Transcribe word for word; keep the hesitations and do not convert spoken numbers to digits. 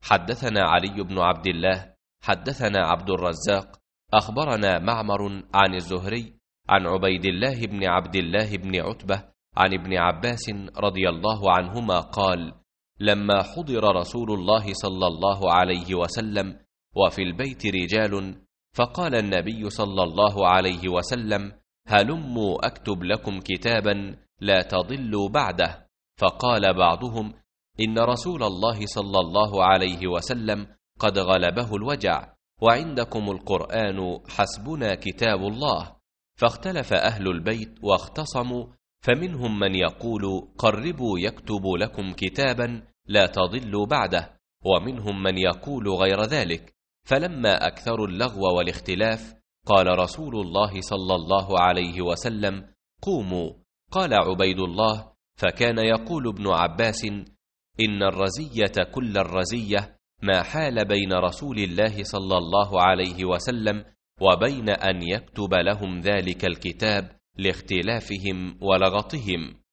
حدثنا علي بن عبد الله حدثنا عبد الرزاق أخبرنا معمر عن الزهري عن عبيد الله بن عبد الله بن عتبة عن ابن عباس رضي الله عنهما قال: لما حضر رسول الله صلى الله عليه وسلم وفي البيت رجال، فقال النبي صلى الله عليه وسلم: هلموا أكتب لكم كتابا لا تضلوا بعده. فقال بعضهم: إن رسول الله صلى الله عليه وسلم قد غلبه الوجع، وعندكم القرآن حسبنا كتاب الله. فاختلف أهل البيت واختصموا، فمنهم من يقول: قربوا يكتب لكم كتابا لا تضلوا بعده، ومنهم من يقول غير ذلك. فلما أكثروا اللغو والاختلاف قال رسول الله صلى الله عليه وسلم: قوموا. قال عبيد الله: فكان يقول ابن عباس: إن الرزية كل الرزية ما حال بين رسول الله صلى الله عليه وسلم وبين أن يكتب لهم ذلك الكتاب لاختلافهم ولغطهم.